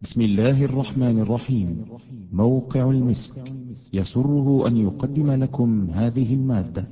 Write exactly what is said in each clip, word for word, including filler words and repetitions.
بسم الله الرحمن الرحيم. موقع المسك يسره أن يقدم لكم هذه المادة.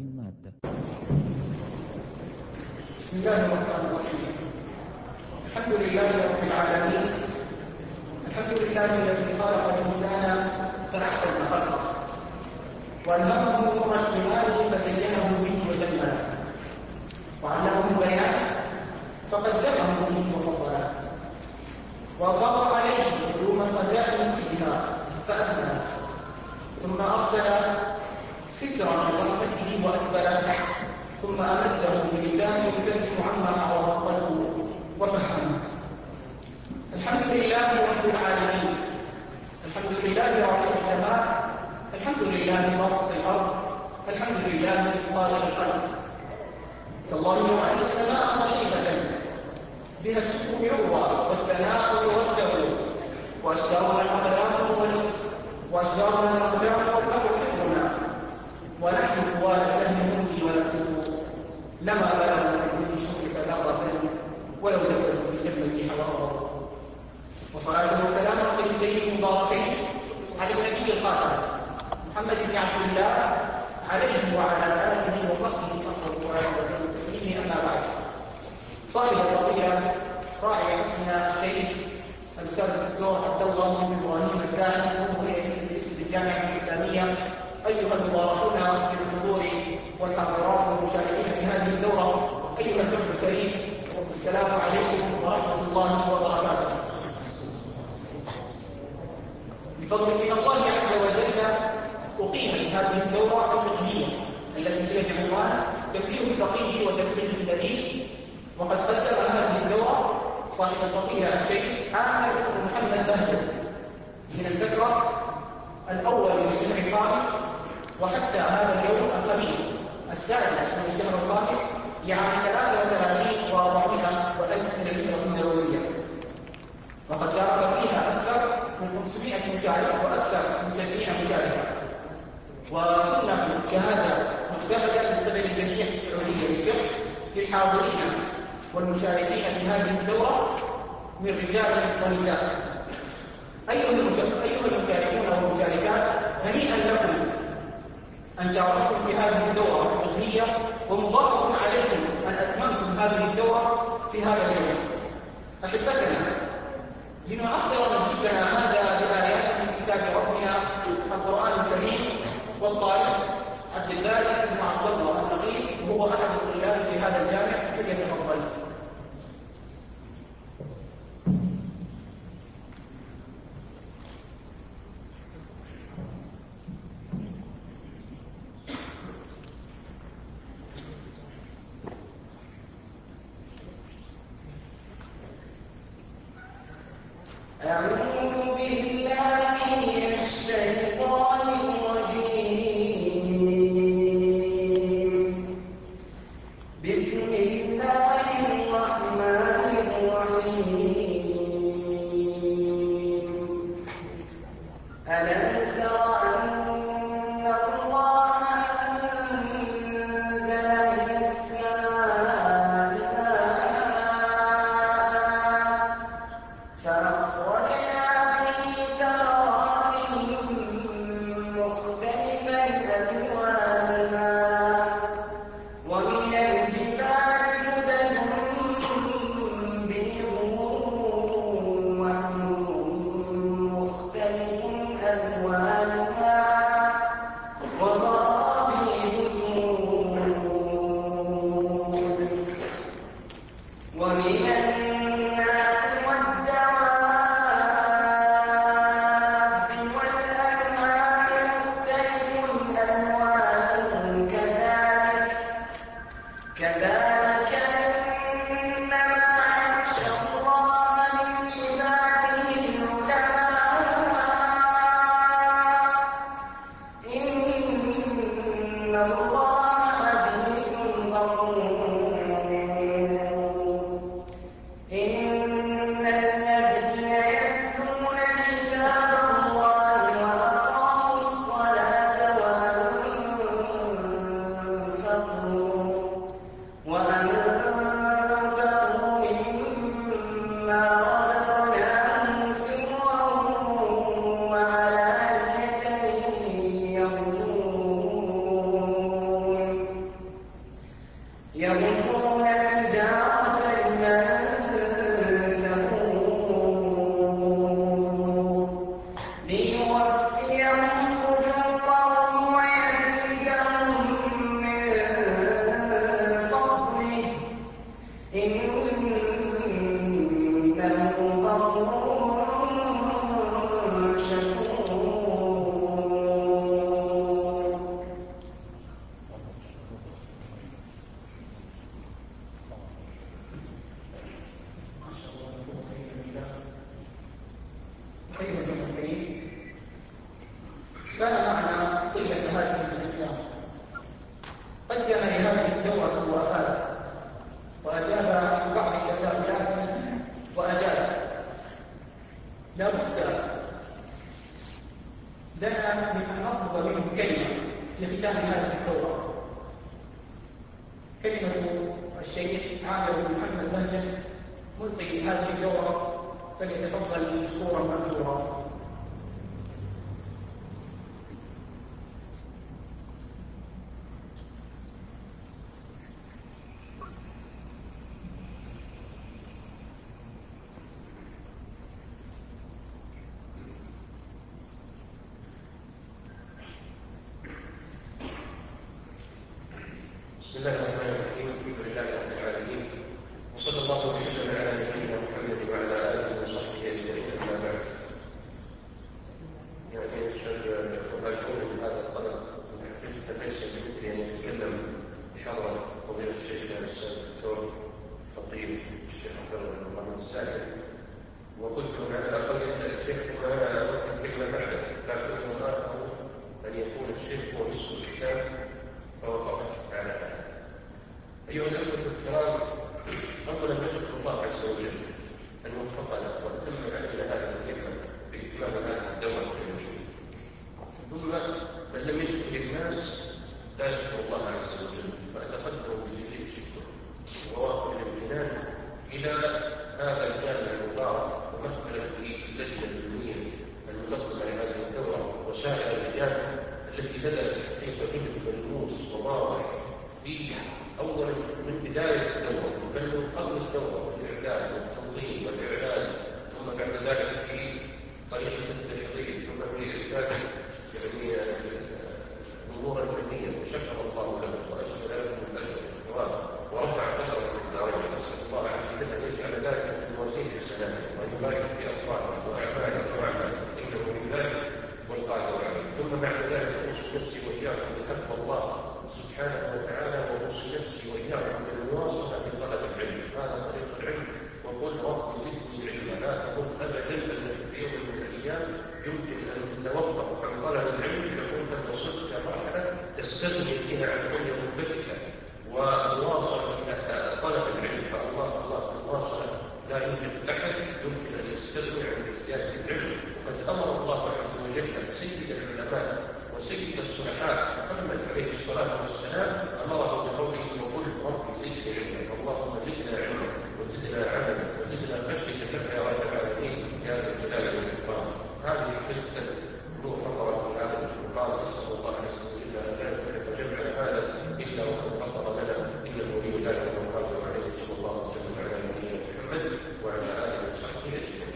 بسم الله الرحمن الرحيم. الحمد لله رب العالمين. الحمد لله الذي خلق الإنسان فأحسن خلقه، وألهمه نور الإيمان فزينه به وجمله، وعلمه البيان فقدمه به وفضله، وأفاض عليه علوم الخزائن كلها فأبنى، ثم أرسل سترا من رحمته وأسبله، ثم أمده بلسان يترجم عما حواه قلبه وفهمه. الحمد لله رب العالمين. الحمد لله رب السماء. الحمد لله باسط الأرض. الحمد لله خالق الخلق. تالله لو أن السماء صحيفة بها الشكر يروى والثناء يرجى، وأشجارنا الأقلام وأشجارنا الأقلام والبحر حكمنا، ونحن قوال الأهل نمضي ونكتب، لما بلغنا من شكرك ذرة ولو دبت في جبل حوار. وصلاة وسلام على النبي المباركين على النبي الخاتم محمد بن عبد الله عليه وعلى آله وصحبه أفضل الصلاة والتسليم، أما بعد. صاحب الفضيلة راعي حفظنا الشيخ الأستاذ الدكتور عبد الله بن إبراهيم الزاهد وهو تدريس الجامعة الإسلامية، أيها المباركون في الحضور والحاضرات والمشاركين في هذه الدورة، أيها الجمع الكريم، السلام عليكم ورحمة الله وبركاته. بفضل من الله عز وجل أقيمت هذه الدورة الفقهية التي هي بعنوان تنبيه الفقيه وتفريغ الدليل، وقد قدم هذه الدورة صاحب الفضيلة الشيخ عامر بن محمد بهجر من الفترة الأول من الشهر الخامس وحتى هذا اليوم الخميس السادس من الشهر الخامس لعام ثلاثة وثلاثين وأربعمائة وألف من الهجرة النبوية، وقد شارك فيها أكثر من خمسمائة مشارك وأكثر من سبعين مشاركة، وكنا شهادة مختلفة من قبل الجمعية السعودية للفقه للحاضرين والمشاركين في هذه الدورة من رجال ونساء. أيها المشاركون والمشاركات، هنيئا لكم أن شاركتم في هذه الدورة الفقهية، ومبارك عليكم أن أتممتم هذه الدورة في هذا اليوم. أحبتنا، لنعطر مجلسنا هذا بآيات من كتاب ربنا القرآن الكريم، والطالب عبد الباري بن عبد الله النقيب وهو أحد الطلاب في هذا الجامع، فليتفضل. أعوذ بالله من الشيطان الرجيم. بسم الله الرحمن الرحيم. ألم تر أن الله أنزل من السماء ماء فأخرجنا به أيها الجمع الكريم، كان معنا طيلة هذه الأيام قدم لهذه الدورة وأفاد وأجاب عن بعض التساؤلات وأجاب. لا بد لنا من أن نطلب منه كلمة في ختام هذه الدورة، كلمة الشيخ عامر بن محمد منجد ملقي هذه الدورة، فليتفضل مشكورا مأجورا. بسم الله الرحمن الرحيم. الحمد لله رب العالمين، وصلى الله وسلم على نبينا محمد وعلى اله وصحبه اجمعين. اما بعد، يعني اشهد الاخوه الهاجرون بهذا الطلب من حقيقه ليس بمثلي ان يتكلم بحضره فضيله الشيخ الاستاذ الدكتور الفقيه الشيخ عبد الله بن محمد الساعد، وقلت له على الاقل ان الشيخ وانا اردت الكلمه بعده، لكن مخافه ان يكون الشيخ هو نصف الكتاب فوافقت على هذا. أيها الأخوة الكرام، أولا نشكر الله عز وجل أن وفقنا وأتم علينا هذه النعمة بإتمام هذه الدورة العلمية. ثم من لم يشكر الناس لا يشكر الله عز وجل، فأتقدم بجزيل الشكر ووافر الامتنان إلى هذا الجامع المبارك ممثلا في اللجنة العلمية المنظمة لهذه الدورة وسائر اللجان التي بذلت حقيقة جهد ملموس وواضح في أولا من بداية الدورة، بل من قبل الدورة في الإعداد والتنظيم والإعلان، ثم بعد ذلك في طريقة التحضير، ثم في إعداد يعني الأمور العلمية. فشكر الله له وأجزل له الأجر والثواب ورفع قدره في الدارين. نسأل الله عز وجل أن يجعل ذلك في موازين حسناته وأن يبارك في أطفاله وأعماله وأعماله إنه من ذلك والقادر عليه. ثم بعد ذلك أوصي نفسي وإياكم بتقوى الله سبحانه وتعالى، وأوصي نفسي وإياكم بالمواصلة في طلب العلم. هذا طريق العلم، وقل رب زدني علما. لا تقل أبدا أن في يوم من الأيام يمكن أن تتوقف عن طلب العلم تكون قد وصلت إلى مرحلة تستغني فيها عن دنيا رغبتك ومواصلة إلى طلب العلم. فالله الله المواصلة لا يوجد أحد يمكن أن يستغني عن ازدياد العلم. وقد أمر الله عز وجل سيد العلماء وسيد الصلحاء محمد عليه الصلاة والسلام أمره بقوله وقل رب زدني علما. اللهم زدنا علما وزدنا عملا وزدنا خشية لك يا رب العالمين يا ذا الجلال والإكرام. هذه كلمة مؤخرة في هذا المقام. أسأل الله عز وجل أن لا يفرق جمعنا هذا إلا وقد غفر لنا إنه ولي ذلك والقادر عليه. صلى الله وسلم على نبينا محمد وعلى آله وصحبه أجمعين.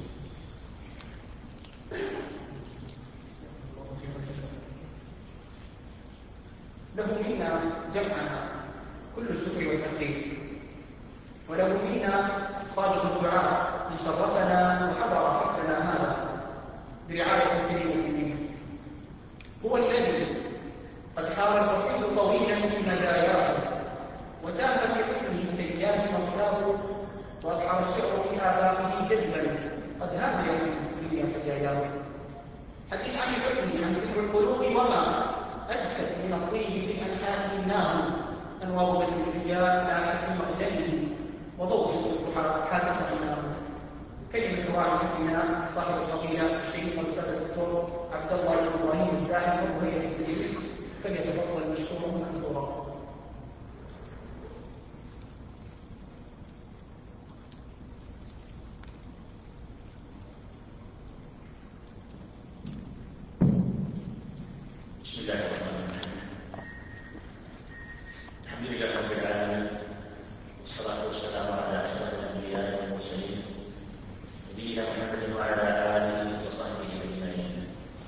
له منا جمعنا كل الشكر والتقدير، وله منا صادق الدعاء ان شرفنا وحضر حفلنا هذا برعايه كريمه منه. هو الذي قد حار الرصيد طويلا في مزاياه وتام في حسنه تياه مرساه، واضحر الشعر في افاقه جزما قد هام يصف الدنيا سجاياه. حدث عن الحسن عن سحر القلوب وما أزكت من الطيب في الأنحاء النار، أنوار بدر الرجال لا حد مقدمه وضوء شمس حازت عيناه. كلمة واحدنا صاحب الفضيلة الشيخ الأستاذ الدكتور عبد الله بن إبراهيم الساعد وهي التدريس، فليتفضل مشكورا مأجورا. بسم الله الرحمن الرحيم. الحمد لله رب العالمين، والصلاة والسلام على أشرف الأنبياء والمرسلين نبينا محمد وعلى آله وصحبه أجمعين.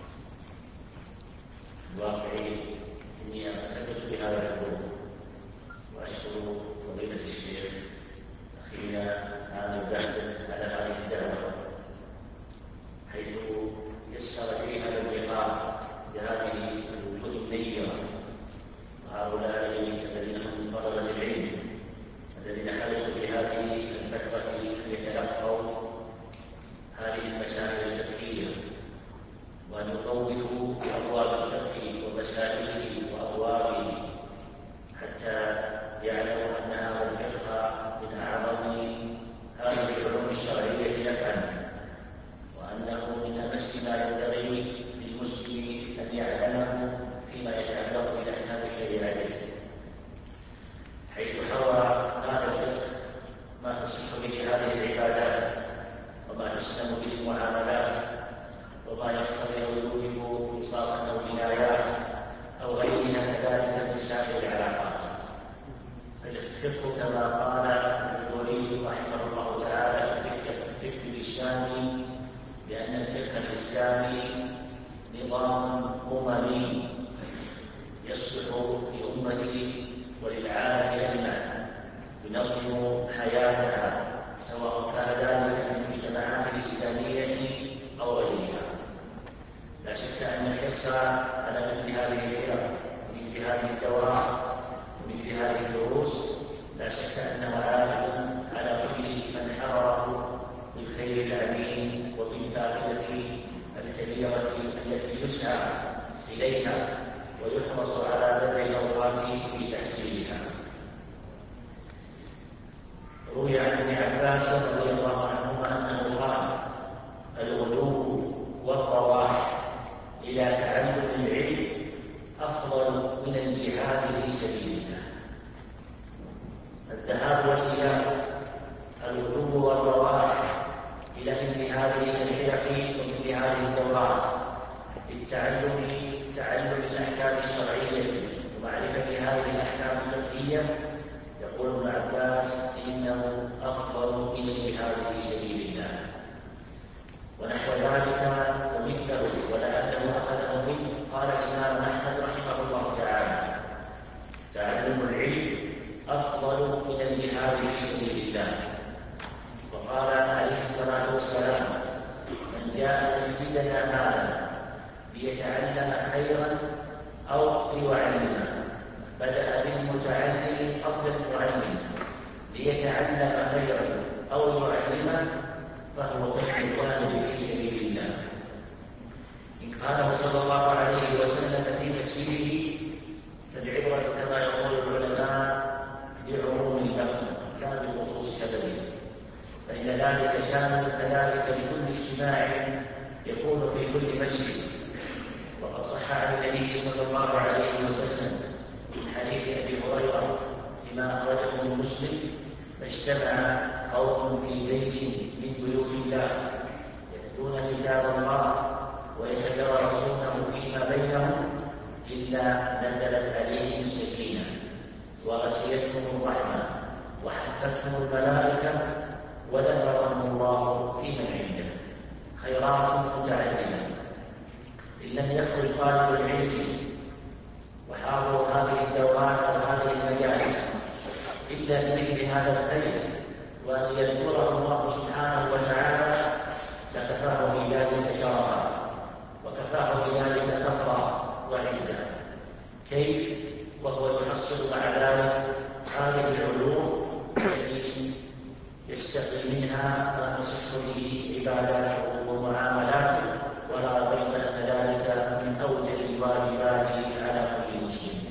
الواقع إني أعتقد بهذا الحضور وأشكر فضيلة الشيخ أخينا عامر بهجت على هذه الدعوة، حيث يسر لي هذا اللقاء بهذه الوجوه النيرة وهؤلاء الذين هم من طلبة العلم الذين حرصوا في هذه الفترة أن يتلقوا هذه المسائل الفقهية وأن يطولوا بأبواب الفقه ومسائله وأبوابه حتى يعلموا أن هذا الفقه من أعظم هذه العلوم الشرعية نفعا، وأنه من أمس ما ينبغي للمسلم أن يعلمه فيما يتعلق بأحكام شريعته، حيث حوى هذا الفقه ما تصح به هذه العبادات وما تسلم به المعاملات وما يقتضي أو يوجب قصاصا أو جنايات أو غيرها كذلك من سائر العلاقات. فالفقه كما قال الجوري رحمه الله تعالى الفقه الإسلامي بأن الفقه الإسلامي نظام أممي يصلح لأمته وللعالم أجمع، ينظم حياتها سواء كان ذلك في المجتمعات الإسلامية أو غيرها. لا شك أن الحرص على مثل هذه الفرق ومثل هذه الدورات ومثل هذه الدروس لا شك أنه عائد على كل من حضره بالخير العميم وبالفائدة الكبيرة التي يسعى إليها ويحرص على بذل الأوقات في تحصيلها. روي عن ابن عباس رضي الله عنهما أنه قال: الغلو والرواح إلى تعلم العلم أفضل من الجهاد في سبيل الله. الذهاب والإياب، الغلو والرواح إلى مثل هذه الحلق ومثل هذه الدورات للتعلم تعلم الأحكام الشرعية ومعرفة هذه الأحكام الفقهية، يقول ابن عباس إنه أفضل من الجهاد في سبيل الله. ونحو ذلك ومثله ولعله أخذه منه قال الإمام أحمد رحمه الله تعالى: تعلم العلم أفضل من الجهاد في سبيل الله. وقال عليه الصلاة والسلام: من جاء مسجدنا هذا ليتعلم خيرا أو ليعلمه بدأ بالمتعلم قبل المعلم ليتعلم خيرا أو يعلمه فهو قيد الواجب في سبيل الله. إن قاله صلى الله عليه وسلم في تفسيره فالعبرة كما يقول العلماء بعموم اللفظ لا بخصوص سببه، فإن ذلك شامل كذلك لكل اجتماع يكون في كل مسجد. وقد صح عن النبي صلى الله عليه وسلم من حديث أبي هريرة فيما أخرجه مسلم: فاجتمع قوم في بيت من بيوت الله يتلون كتاب الله ويتدارسونه فيما بينهم إلا نزلت عليهم السكينة وغشيتهم الرحمة وحفتهم الملائكة وذكرهم الله في من عنده. خيرات متعددة. إن لم يخرج طالب العلم وحاضروا هذه الدورات وهذه المجالس إلا بمثل هذا الخير وأن يذكره الله سبحانه وتعالى لكفاه بذلك شرفا وكفاه بذلك فخرا وعزا. كيف وهو يحصل مع ذلك هذه العلوم التي يستقي منها ما تصح به عباداته ومعاملاته، ولا ريب أن ذلك من أوجب الواجبات على كل مسلم.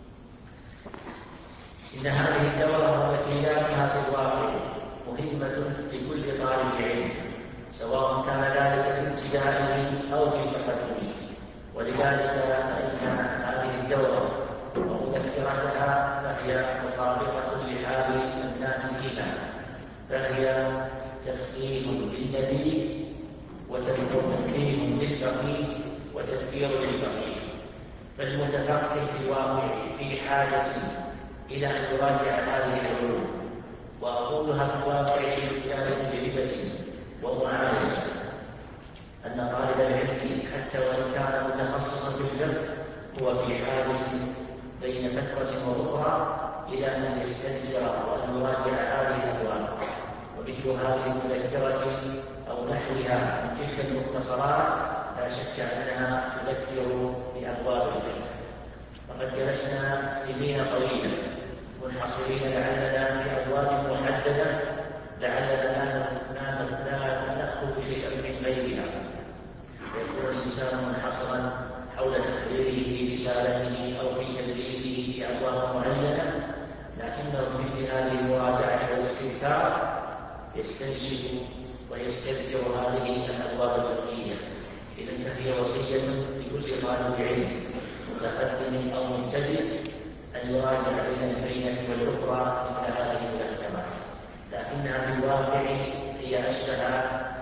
إن هذه الدورة التي جاءتها في الواقع مهمة لكل طالب علم سواء كان ذلك في ابتدائه أو في تقدمه، ولذلك فإن هذه الدورة ومذكرتها فهي مطابقة لحال الناس فيها، فهي تفقيه للنبي وتنبيه للفقيه وتذكير للفقيه. فالمتفقه في الواقع في حاجة إلى أن يراجع هذه العلوم، وأقولها في الواقع بإمكان تجربة ومعايشة، أن طالب العلم حتى وإن كان متخصصا في الفقه هو في حاجة بين فترة وأخرى إلى أن يستذكر وأن يراجع هذه الأبواب. ومثل هذه المذكرة أو نحوها من تلك المختصرات لا شك أنها تذكر بأبواب الفقه. وقد جلسنا سنين طويلة منحصرين لعلنا في أبواب محددة لعلنا لا نأخذ شيئا من غيرها، ويكون الإنسان منحصرا حول تقريره في رسالته أو في تدريسه في أبواب معينة، لكنه بمثل هذه المراجعة والاستذكار يستنشد ويستذكر هذه الأبواب الفقهية. إذن فهي وصية لكل طالب علم متقدم أو مبتدئ أن يراجع بين الفينة والأخرى مثل هذه المحكمات، لكنها في الواقع هي أشبه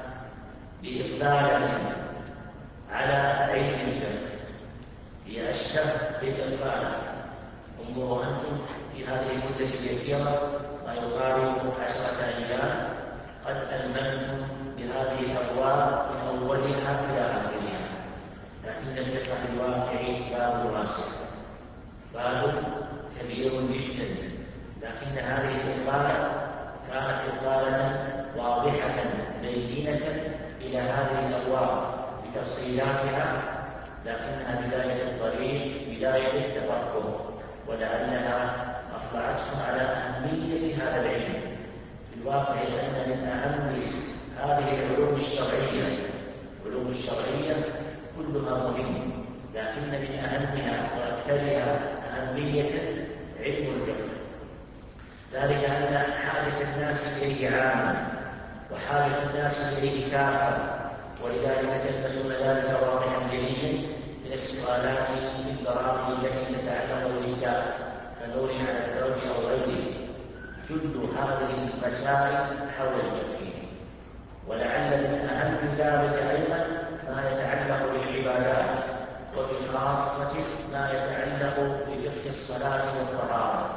بإقبالة على علم الفقه، هي أشبه بالإقبال. انظروا أنتم في هذه المدة اليسيرة ما يقارب عشرة أيام قد ألممتم بهذه الأبواب من أولها إلى آخرها، لكن الفقه في الواقع باب واسع، باب كبير جدا، لكن هذه الإقبالة كانت إقبالة واضحة بينة إلى هذه الأبواب بتفصيلاتها، لكنها بداية الطريق، بداية التفكر، ولعلها أطلعتكم على أهمية هذا العلم. في الواقع أن من أهم هذه العلوم الشرعية، العلوم الشرعية كلها مهمة، لكن من أهمها وأكثرها أهمية علم الفقه، ذلك أن حاجة الناس إليه عامة وحاجة الناس إليه كافة، ولذلك تلبسون ذلك واضحا جليا من السؤالات في البراءة التي تتعلق بالإفتاء كنور على الدرب أو غيره. جل هذه المسائل حول الفقه، ولعل من أهم ذلك أيضا ما يتعلق بالعبادات، وبخاصة ما يتعلق بفقه الصلاة والطهارة.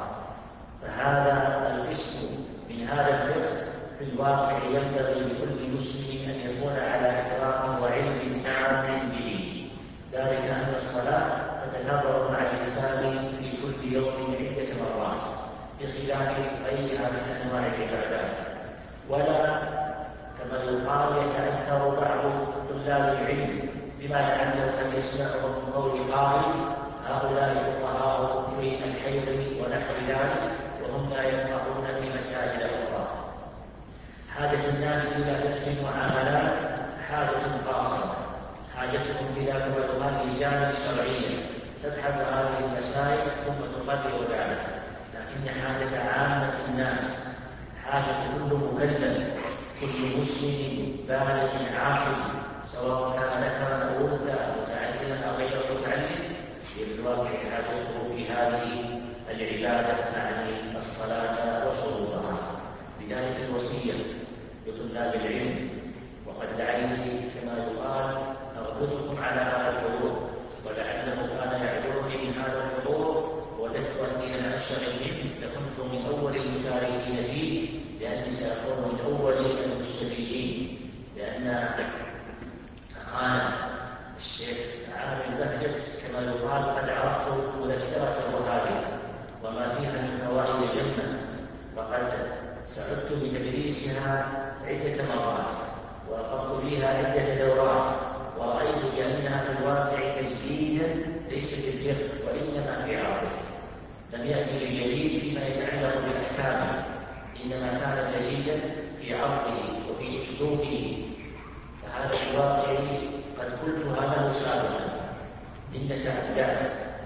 فهذا القسم من هذا الفقه في الواقع ينبغي لكل مسلم أن يكون على إدراك وعلم تام به، ذلك أن الصلاة تتكرر مع الإنسان في كل يوم عدة مرات بخلاف غيرها من أنواع العبادات، ولا كما يقال يتأثر بعض طلاب العلم بما لعله أن يسمعه من قول قائل هؤلاء فقهاء في الحيض ونحو ذلك وهم لا يفقهون في مسائل أخرى. حاجة الناس إلى فقه المعاملات حاجة خاصة، حاجتهم إلى كما لجان شرعية تبحث هذه المسائل ثم تقرر ذلك، لكن حاجة عامة الناس، حاجة كل مكلف، كل مسلم بالغ عاقل سواء كان ذكرا أو أنثى متعلما أو غير متعلم، في الواقع حاجته في هذه العبادة يعني الصلاة وشروطها. لذلك الوصية لطلاب العلم، وقد لعلي كما يقال أربطكم على هذا الحضور، ولعله كان يعذرني من هذا الحضور وددت أني لم أنشغل منه لكنت من أول المشاركين فيه، لأني سأكون من أول المستفيدين، لأن أخانا الشيخ عامر بهجت كما يقال قد عرفت مذكرته هذه وما فيها من فوائد جمة، فقد سعدت بتدريسها عدة مرات وأقمت فيها عدة دورات، ورأيت بأنها في الواقع تجديدا ليس في الفقه وإنما في عرضه، لم يأتي بجديد فيما يتعلق بأحكامه، إنما كان جديدا في عرضه وفي أسلوبه. فهذا في الواقع قد قلتها له سابقا، إنك أبدعت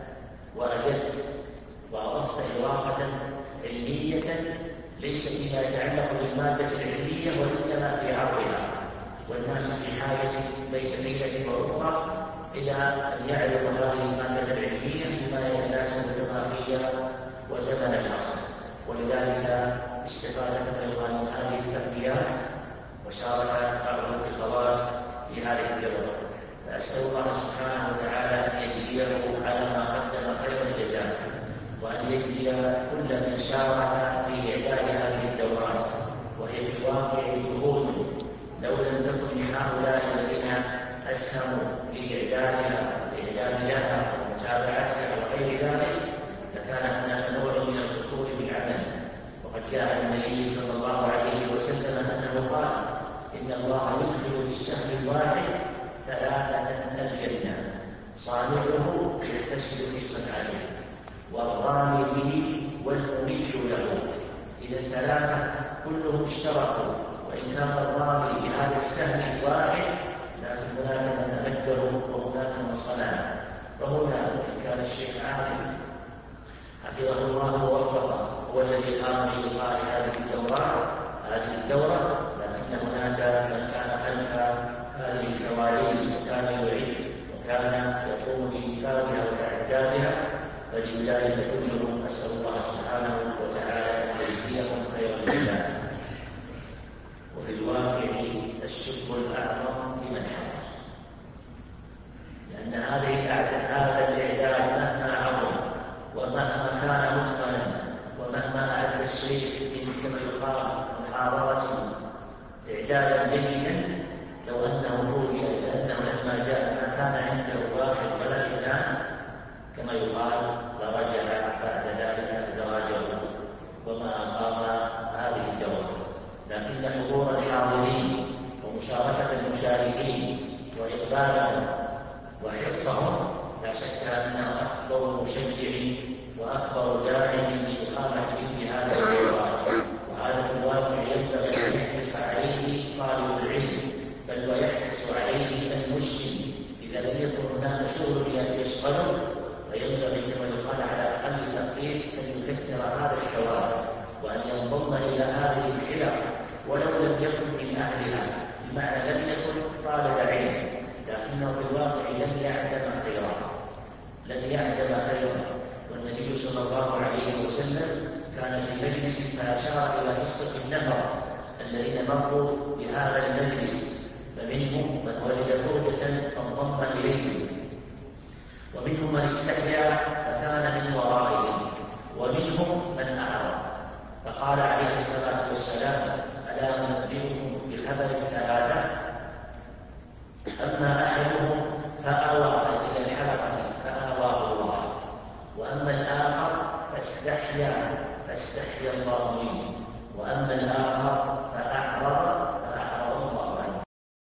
وأجدت وأضفت إضافة علمية ليس فيما يتعلق بالمادة العلمية وإنما في عرضها، والناس في حاجة بين ليلة وأخرى إلى أن يعرض هذه المادة العلمية بما يتناسب الجغرافية وزمن العصر، ولذلك استفاد من هذه التربيات وشارك بعض الإخوات في هذه الدورة. فأسأل الله سبحانه وتعالى أن يجزيه على ما قدم خير الجزاء، وأن يجزي كل من شارك في إعداد هذه الدورات، وهي في الواقع جهود لو لم تكن لهؤلاء الذين أسهموا في إعدادها والإعداد لها ومتابعتها وغير ذلك لكان هناك نوع من القصور بالعمل. وقد جاء النبي صلى الله عليه وسلم أنه قال إن الله يدخل بالسهم الواحد ثلاثة الجنة، صانعه يحتسب في صنعته والرامي به والمميت له. إذا ثلاثة كلهم اشتركوا، وإن كان الرامي بهذا السهم الواحد لكن هناك من أمده ومن صنع. فهنا إن كان الشيخ عادل حفظه الله ووفقه هو الذي قام بإلقاء هذه الدورات هذه الدورة، لكن هناك من كان خلف هذه الكواليس وكان يعيد وكان يقوم بإنفاذها وتعدادها، فلذلك كلهم أسأل الله سبحانه وتعالى أن يجزيهم خير الجزاء. وفي الواقع الشكر الأعظم لمن حضر، لأن هذه هذا الإعداد مهما عظم ومهما كان متقنا ومهما أعد الشيخ كما يقال محاضرة إعدادا جيدا، لو أنه فوجئ لأنه لما جاء ما كان عنده واحد ولا اثنان كما يقال لرجع بعد ذلك دراجه وما أقام هذه الدورة. لكن حضور الحاضرين ومشاركة المشاركين وإقبالهم وحرصهم لا شك أنه أكبر مشجع وأكبر داعم لإقامة مثل هذه الدورات. وهذا في الواقع ينبغي أن يحرص عليه طالب العلم، بل ويحرص عليه المسلم إذا لم يكن هناك شغل يشغله، فينبغي كما يقال على أقل تقدير أن يكثر هذا الثواب وأن ينضم إلى هذه الحلق ولو لم يكن من أهلها، بمعنى لم يكن طالب علم لكنه في الواقع لم يعدم خيرا لم يعدم خيرا. والنبي صلى الله عليه وسلم كان في مجلس فأشار إلى قصة النفر الذين مروا بهذا المجلس، فمنهم من وجد فرجة فانضم إليه، ومنهم من استحيا فكان من ورائهم، ومنهم من أعرض. فقال عليه الصلاة والسلام: ألا أنبئكم بخبر السعادة